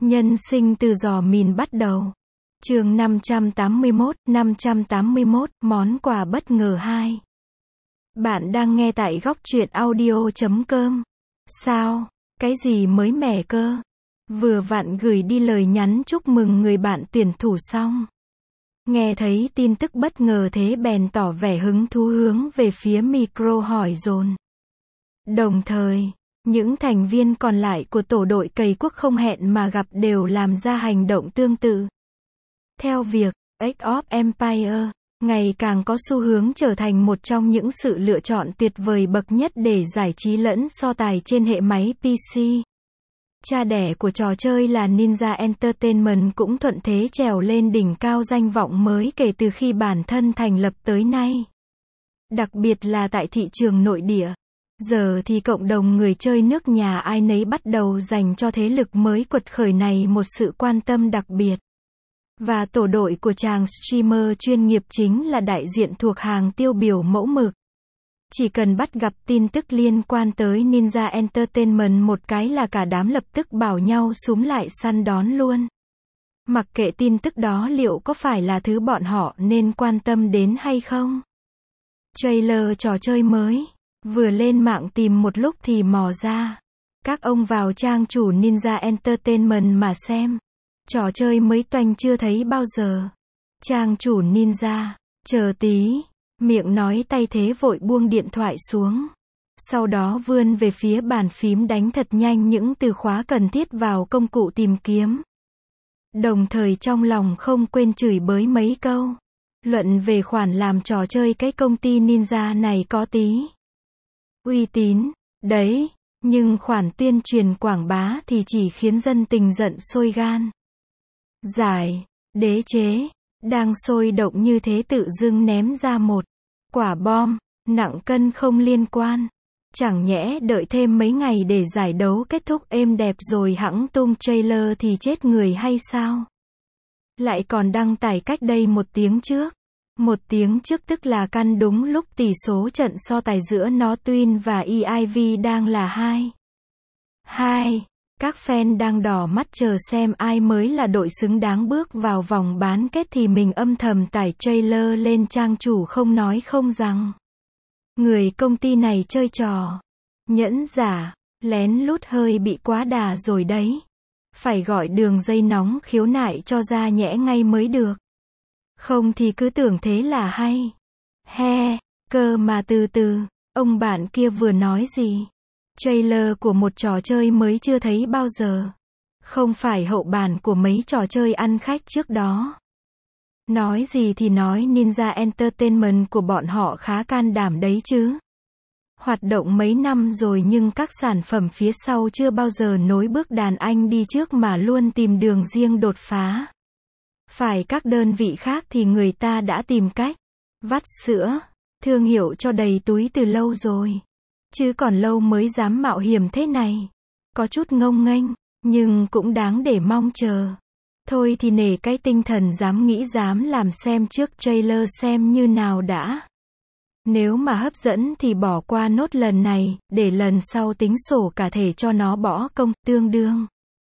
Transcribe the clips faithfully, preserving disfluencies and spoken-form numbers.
Nhân sinh từ giò mìn bắt đầu. Chương năm trăm tám mươi mốt, năm trăm tám mươi mốt, món quà bất ngờ hai. Bạn đang nghe tại góc truyện audio chấm com. Sao? Cái gì mới mẻ cơ? Vừa vặn gửi đi lời nhắn chúc mừng người bạn tuyển thủ xong. Nghe thấy tin tức bất ngờ thế bèn tỏ vẻ hứng thú hướng về phía micro hỏi dồn. Đồng thời, những thành viên còn lại của tổ đội cày cuốc không hẹn mà gặp đều làm ra hành động tương tự. Theo việc, Age of Empires ngày càng có xu hướng trở thành một trong những sự lựa chọn tuyệt vời bậc nhất để giải trí lẫn so tài trên hệ máy pê xê. Cha đẻ của trò chơi là Ninja Entertainment cũng thuận thế trèo lên đỉnh cao danh vọng mới kể từ khi bản thân thành lập tới nay. Đặc biệt là tại thị trường nội địa. Giờ thì cộng đồng người chơi nước nhà ai nấy bắt đầu dành cho thế lực mới quật khởi này một sự quan tâm đặc biệt. Và tổ đội của chàng streamer chuyên nghiệp chính là đại diện thuộc hàng tiêu biểu mẫu mực. Chỉ cần bắt gặp tin tức liên quan tới Ninja Entertainment một cái là cả đám lập tức bảo nhau xúm lại săn đón luôn. Mặc kệ tin tức đó liệu có phải là thứ bọn họ nên quan tâm đến hay không. Trailer trò chơi mới vừa lên mạng tìm một lúc thì mò ra. Các ông vào trang chủ Ninja Entertainment mà xem. Trò chơi mới toanh chưa thấy bao giờ. Trang chủ Ninja, chờ tí, miệng nói tay thế vội buông điện thoại xuống. Sau đó vươn về phía bàn phím đánh thật nhanh những từ khóa cần thiết vào công cụ tìm kiếm. Đồng thời trong lòng không quên chửi bới mấy câu. Luận về khoản làm trò chơi cái công ty Ninja này có tí uy tín, đấy, nhưng khoản tuyên truyền quảng bá thì chỉ khiến dân tình giận sôi gan. Giải, đế chế, đang sôi động như thế tự dưng ném ra một quả bom, nặng cân không liên quan. Chẳng nhẽ đợi thêm mấy ngày để giải đấu kết thúc êm đẹp rồi hẵng tung trailer thì chết người hay sao? Lại còn đăng tải cách đây một tiếng trước. Một tiếng trước tức là căn đúng lúc tỷ số trận so tài giữa Northwind và e i vê đang là hai hai. Các fan đang đỏ mắt chờ xem ai mới là đội xứng đáng bước vào vòng bán kết thì mình âm thầm tải trailer lên trang chủ không nói không rằng. Người công ty này chơi trò nhẫn giả, lén lút hơi bị quá đà rồi đấy. Phải gọi đường dây nóng khiếu nại cho ra nhẽ ngay mới được. Không thì cứ tưởng thế là hay. He, cơ mà từ từ, ông bạn kia vừa nói gì? Trailer của một trò chơi mới chưa thấy bao giờ. Không phải hậu bản của mấy trò chơi ăn khách trước đó. Nói gì thì nói Ninja Entertainment của bọn họ khá can đảm đấy chứ. Hoạt động mấy năm rồi nhưng các sản phẩm phía sau chưa bao giờ nối bước đàn anh đi trước mà luôn tìm đường riêng đột phá. Phải các đơn vị khác thì người ta đã tìm cách vắt sữa, thương hiệu cho đầy túi từ lâu rồi. Chứ còn lâu mới dám mạo hiểm thế này. Có chút ngông nghênh, nhưng cũng đáng để mong chờ. Thôi thì nể cái tinh thần dám nghĩ dám làm xem trước trailer xem như nào đã. Nếu mà hấp dẫn thì bỏ qua nốt lần này, để lần sau tính sổ cả thể cho nó bỏ công, tương đương.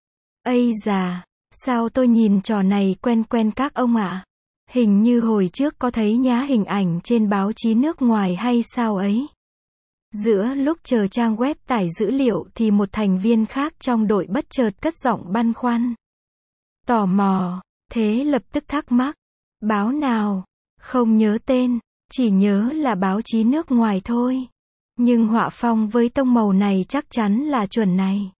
Ây già, sao tôi nhìn trò này quen quen các ông ạ? Hình như hồi trước có thấy nhá hình ảnh trên báo chí nước ngoài hay sao ấy. Giữa lúc chờ trang web tải dữ liệu thì một thành viên khác trong đội bất chợt cất giọng băn khoăn. Tò mò, thế lập tức thắc mắc. Báo nào? Không nhớ tên, chỉ nhớ là báo chí nước ngoài thôi. Nhưng họa phong với tông màu này chắc chắn là chuẩn này.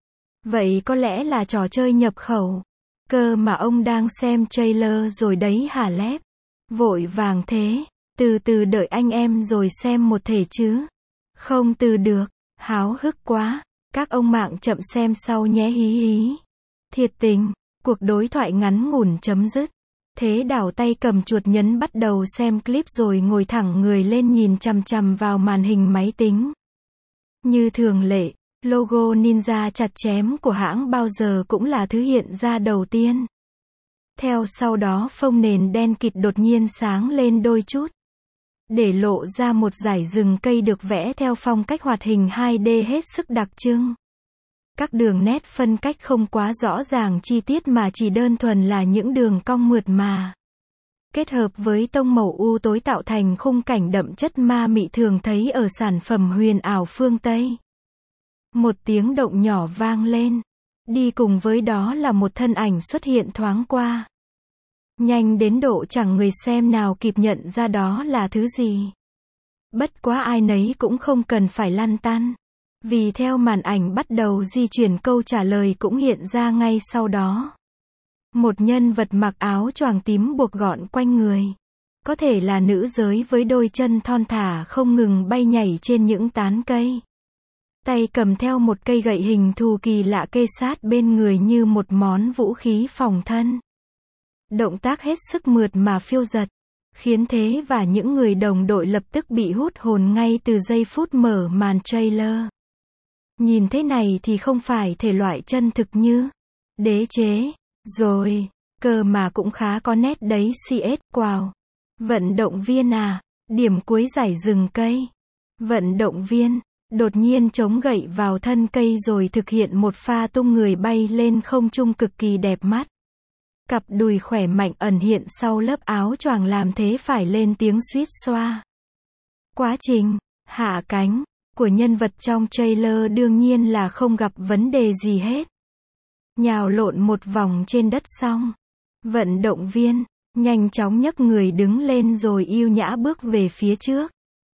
Vậy có lẽ là trò chơi nhập khẩu. Cơ mà ông đang xem trailer rồi đấy hả lép? Vội vàng thế, từ từ đợi anh em rồi xem một thể chứ. Không từ được, háo hức quá, các ông mạng chậm xem sau nhé hí hí. Thiệt tình, cuộc đối thoại ngắn ngủn chấm dứt. Thế đảo tay cầm chuột nhấn bắt đầu xem clip rồi ngồi thẳng người lên nhìn chằm chằm vào màn hình máy tính. Như thường lệ, logo Ninja chặt chém của hãng bao giờ cũng là thứ hiện ra đầu tiên. Theo sau đó phông nền đen kịt đột nhiên sáng lên đôi chút. Để lộ ra một dải rừng cây được vẽ theo phong cách hoạt hình hai D hết sức đặc trưng. Các đường nét phân cách không quá rõ ràng chi tiết mà chỉ đơn thuần là những đường cong mượt mà. Kết hợp với tông màu u tối tạo thành khung cảnh đậm chất ma mị thường thấy ở sản phẩm huyền ảo phương Tây. Một tiếng động nhỏ vang lên. Đi cùng với đó là một thân ảnh xuất hiện thoáng qua. Nhanh đến độ chẳng người xem nào kịp nhận ra đó là thứ gì. Bất quá ai nấy cũng không cần phải lăn tăn. Vì theo màn ảnh bắt đầu di chuyển câu trả lời cũng hiện ra ngay sau đó. Một nhân vật mặc áo choàng tím buộc gọn quanh người. Có thể là nữ giới với đôi chân thon thả không ngừng bay nhảy trên những tán cây. Tay cầm theo một cây gậy hình thù kỳ lạ kê sát bên người như một món vũ khí phòng thân. Động tác hết sức mượt mà phiêu dật, khiến thế và những người đồng đội lập tức bị hút hồn ngay từ giây phút mở màn trailer. Nhìn thế này thì không phải thể loại chân thực như đế chế, rồi, cơ mà cũng khá có nét đấy xê ét, wow. Vận động viên à, điểm cuối giải rừng cây. Vận động viên, đột nhiên chống gậy vào thân cây rồi thực hiện một pha tung người bay lên không trung cực kỳ đẹp mắt. Cặp đùi khỏe mạnh ẩn hiện sau lớp áo choàng làm thế phải lên tiếng suýt xoa. Quá trình hạ cánh của nhân vật trong trailer đương nhiên là không gặp vấn đề gì hết. Nhào lộn một vòng trên đất xong, vận động viên nhanh chóng nhấc người đứng lên rồi yêu nhã bước về phía trước.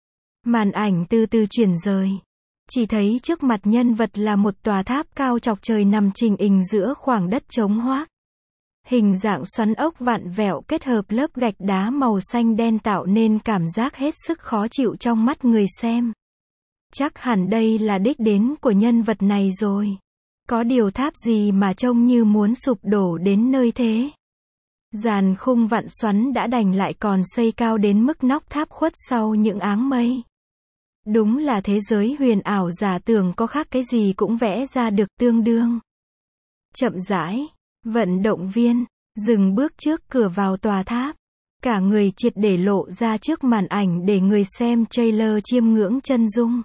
Màn ảnh từ từ chuyển rời. Chỉ thấy trước mặt nhân vật là một tòa tháp cao chọc trời nằm chình ình giữa khoảng đất trống hoác. Hình dạng xoắn ốc vặn vẹo kết hợp lớp gạch đá màu xanh đen tạo nên cảm giác hết sức khó chịu trong mắt người xem. Chắc hẳn đây là đích đến của nhân vật này rồi. Có điều tháp gì mà trông như muốn sụp đổ đến nơi thế. Giàn khung vặn xoắn đã đành lại còn xây cao đến mức nóc tháp khuất sau những áng mây. Đúng là thế giới huyền ảo giả tưởng có khác cái gì cũng vẽ ra được tương đương. Chậm rãi, vận động viên dừng bước trước cửa vào tòa tháp. Cả người triệt để lộ ra trước màn ảnh để người xem trailer chiêm ngưỡng chân dung.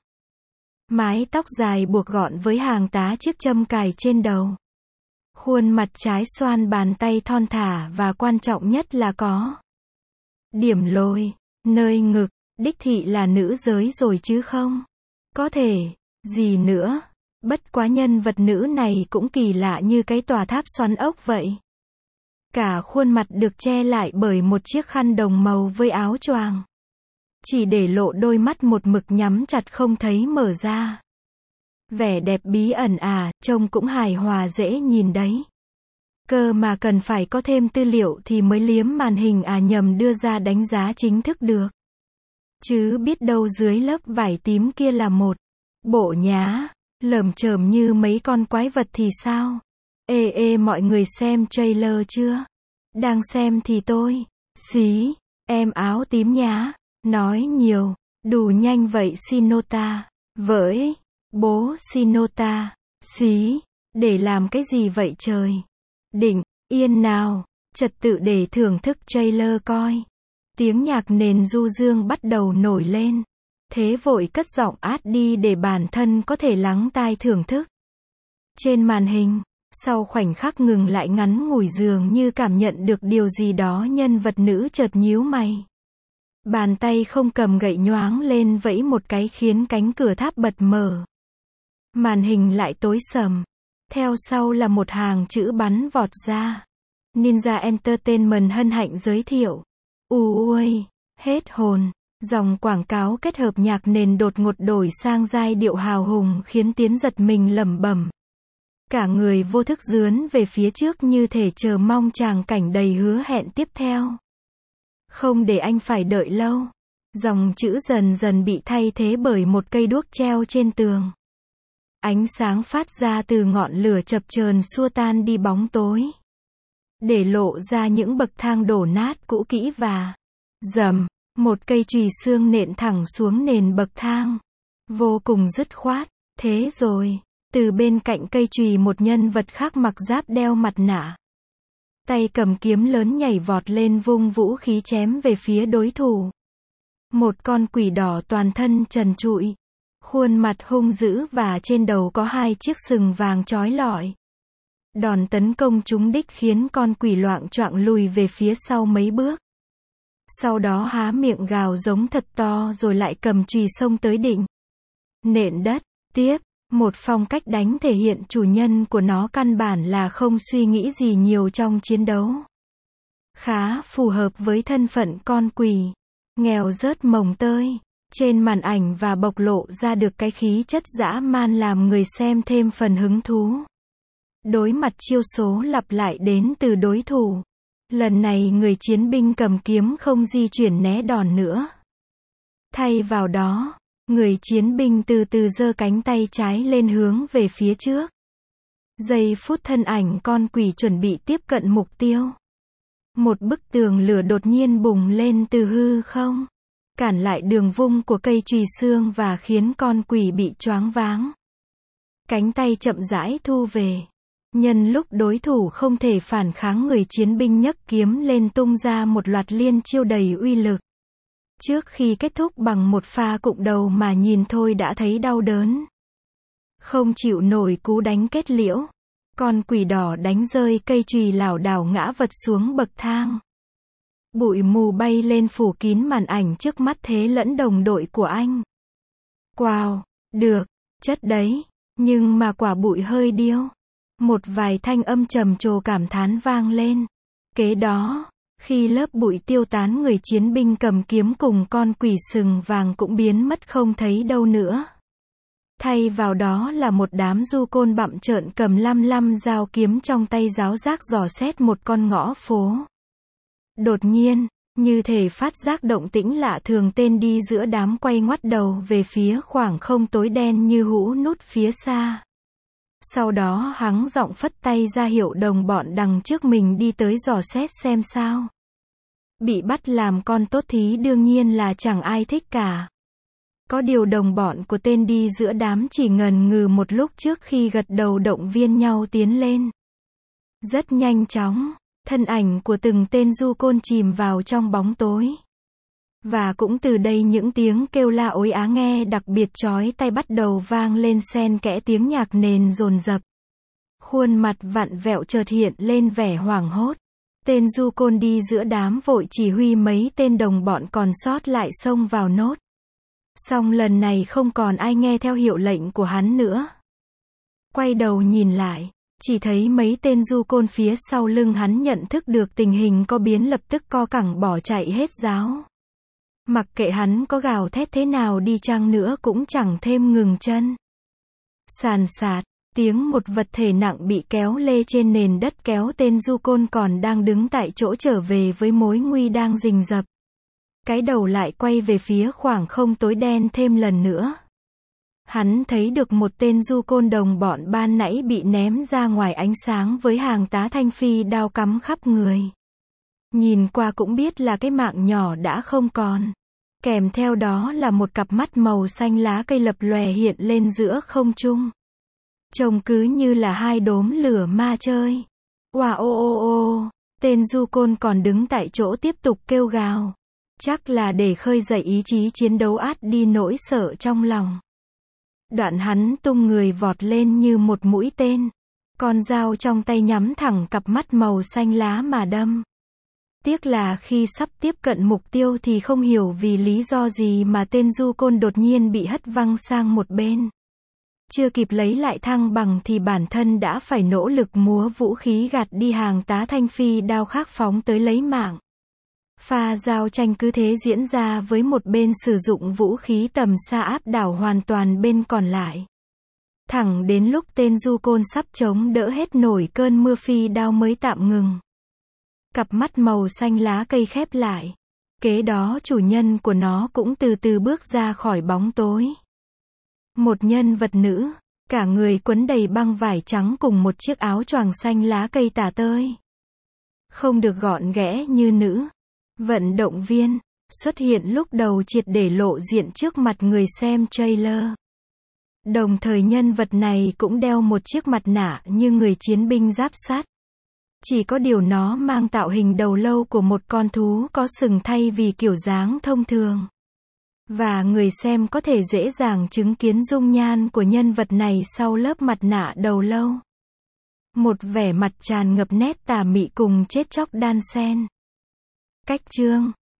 Mái tóc dài buộc gọn với hàng tá chiếc châm cài trên đầu. Khuôn mặt trái xoan, bàn tay thon thả và quan trọng nhất là có điểm lồi, nơi ngực, đích thị là nữ giới rồi chứ không. Có thể, gì nữa. Bất quá nhân vật nữ này cũng kỳ lạ như cái tòa tháp xoắn ốc vậy. Cả khuôn mặt được che lại bởi một chiếc khăn đồng màu với áo choàng. Chỉ để lộ đôi mắt một mực nhắm chặt không thấy mở ra. Vẻ đẹp bí ẩn à, trông cũng hài hòa dễ nhìn đấy. Cơ mà cần phải có thêm tư liệu thì mới liếm màn hình à nhầm đưa ra đánh giá chính thức được. Chứ biết đâu dưới lớp vải tím kia là một bộ nhá, lởm chởm như mấy con quái vật thì sao? Ê ê mọi người xem trailer chưa? Đang xem thì tôi, xí, em áo tím nhá, nói nhiều, đủ nhanh vậy Shinota, với, bố Shinota, xí, để làm cái gì vậy trời? Đỉnh, yên nào, trật tự để thưởng thức trailer coi. Tiếng nhạc nền du dương bắt đầu nổi lên. Thế vội cất giọng át đi để bản thân có thể lắng tai thưởng thức. Trên màn hình, sau khoảnh khắc ngừng lại ngắn ngủi dường như cảm nhận được điều gì đó, nhân vật nữ chợt nhíu mày. Bàn tay không cầm gậy nhoáng lên vẫy một cái khiến cánh cửa tháp bật mở. Màn hình lại tối sầm. Theo sau là một hàng chữ bắn vọt ra. Ninja Entertainment hân hạnh giới thiệu. Ui, hết hồn. Dòng quảng cáo kết hợp nhạc nền đột ngột đổi sang giai điệu hào hùng khiến Tiến giật mình lẩm bẩm. Cả người vô thức dướn về phía trước như thể chờ mong tràng cảnh đầy hứa hẹn tiếp theo. Không để anh phải đợi lâu. Dòng chữ dần dần bị thay thế bởi một cây đuốc treo trên tường. Ánh sáng phát ra từ ngọn lửa chập chờn xua tan đi bóng tối. Để lộ ra những bậc thang đổ nát cũ kỹ và rầm, một cây chùy xương nện thẳng xuống nền bậc thang. Vô cùng dứt khoát. Thế rồi, từ bên cạnh cây chùy một nhân vật khác mặc giáp đeo mặt nạ. Tay cầm kiếm lớn nhảy vọt lên vung vũ khí chém về phía đối thủ. Một con quỷ đỏ toàn thân trần trụi. Khuôn mặt hung dữ và trên đầu có hai chiếc sừng vàng chói lọi. Đòn tấn công trúng đích khiến con quỷ loạng choạng lùi về phía sau mấy bước. Sau đó há miệng gào giống thật to rồi lại cầm chùy xông tới định nện đất. Tiếp, một phong cách đánh thể hiện chủ nhân của nó căn bản là không suy nghĩ gì nhiều trong chiến đấu. Khá phù hợp với thân phận con quỷ. Nghèo rớt mồng tơi. Trên màn ảnh và bộc lộ ra được cái khí chất dã man làm người xem thêm phần hứng thú. Đối mặt chiêu số lặp lại đến từ đối thủ. Lần này người chiến binh cầm kiếm không di chuyển né đòn nữa. Thay vào đó, người chiến binh từ từ giơ cánh tay trái lên hướng về phía trước. Giây phút thân ảnh con quỷ chuẩn bị tiếp cận mục tiêu. Một bức tường lửa đột nhiên bùng lên từ hư không, cản lại đường vung của cây chùy xương và khiến con quỷ bị choáng váng. Cánh tay chậm rãi thu về. Nhân lúc đối thủ không thể phản kháng, người chiến binh nhấc kiếm lên tung ra một loạt liên chiêu đầy uy lực. Trước khi kết thúc bằng một pha cụng đầu mà nhìn thôi đã thấy đau đớn. Không chịu nổi cú đánh kết liễu. Con quỷ đỏ đánh rơi cây chùy lảo đảo ngã vật xuống bậc thang. Bụi mù bay lên phủ kín màn ảnh trước mắt thế lẫn đồng đội của anh. Wow, được, chất đấy, nhưng mà quả bụi hơi điêu. Một vài thanh âm trầm trồ cảm thán vang lên. Kế đó, khi lớp bụi tiêu tán, người chiến binh cầm kiếm cùng con quỷ sừng vàng cũng biến mất không thấy đâu nữa. Thay vào đó là một đám du côn bặm trợn cầm lăm lăm dao kiếm trong tay giáo giác dò xét một con ngõ phố. Đột nhiên, như thể phát giác động tĩnh lạ thường, tên đi giữa đám quay ngoắt đầu về phía khoảng không tối đen như hũ nút phía xa. Sau đó hắng giọng phất tay ra hiệu đồng bọn đằng trước mình đi tới dò xét xem sao. Bị bắt làm con tốt thí đương nhiên là chẳng ai thích cả. Có điều đồng bọn của tên đi giữa đám chỉ ngần ngừ một lúc trước khi gật đầu động viên nhau tiến lên. Rất nhanh chóng, thân ảnh của từng tên du côn chìm vào trong bóng tối. Và cũng từ đây những tiếng kêu la ối á nghe đặc biệt chói tai bắt đầu vang lên xen kẽ tiếng nhạc nền dồn dập. Khuôn mặt vặn vẹo chợt hiện lên vẻ hoảng hốt. Tên du côn đi giữa đám vội chỉ huy mấy tên đồng bọn còn sót lại xông vào nốt. Song lần này không còn ai nghe theo hiệu lệnh của hắn nữa. Quay đầu nhìn lại, chỉ thấy mấy tên du côn phía sau lưng hắn nhận thức được tình hình có biến lập tức co cẳng bỏ chạy hết giáo. Mặc kệ hắn có gào thét thế nào đi chăng nữa cũng chẳng thêm ngừng chân. Sàn sạt, tiếng một vật thể nặng bị kéo lê trên nền đất kéo tên du côn còn đang đứng tại chỗ trở về với mối nguy đang rình rập. Cái đầu lại quay về phía khoảng không tối đen thêm lần nữa. Hắn thấy được một tên du côn đồng bọn ban nãy bị ném ra ngoài ánh sáng với hàng tá thanh phi đao cắm khắp người. Nhìn qua cũng biết là cái mạng nhỏ đã không còn. Kèm theo đó là một cặp mắt màu xanh lá cây lập lòe hiện lên giữa không trung. Trông cứ như là hai đốm lửa ma chơi. Wow ô ô ô, tên du côn còn đứng tại chỗ tiếp tục kêu gào. Chắc là để khơi dậy ý chí chiến đấu át đi nỗi sợ trong lòng. Đoạn hắn tung người vọt lên như một mũi tên. Con dao trong tay nhắm thẳng cặp mắt màu xanh lá mà đâm. Tiếc là khi sắp tiếp cận mục tiêu thì không hiểu vì lý do gì mà tên du côn đột nhiên bị hất văng sang một bên. Chưa kịp lấy lại thăng bằng thì bản thân đã phải nỗ lực múa vũ khí gạt đi hàng tá thanh phi đao khác phóng tới lấy mạng. Pha giao tranh cứ thế diễn ra với một bên sử dụng vũ khí tầm xa áp đảo hoàn toàn bên còn lại. Thẳng đến lúc tên du côn sắp chống đỡ hết nổi cơn mưa phi đao mới tạm ngừng. Cặp mắt màu xanh lá cây khép lại. Kế đó chủ nhân của nó cũng từ từ bước ra khỏi bóng tối. Một nhân vật nữ, cả người quấn đầy băng vải trắng cùng một chiếc áo choàng xanh lá cây tả tơi. Không được gọn ghẽ như nữ vận động viên, xuất hiện lúc đầu triệt để lộ diện trước mặt người xem trailer. Đồng thời nhân vật này cũng đeo một chiếc mặt nạ như người chiến binh giáp sắt. Chỉ có điều nó mang tạo hình đầu lâu của một con thú có sừng thay vì kiểu dáng thông thường. Và người xem có thể dễ dàng chứng kiến dung nhan của nhân vật này sau lớp mặt nạ đầu lâu. Một vẻ mặt tràn ngập nét tà mị cùng chết chóc đan xen. Cách chương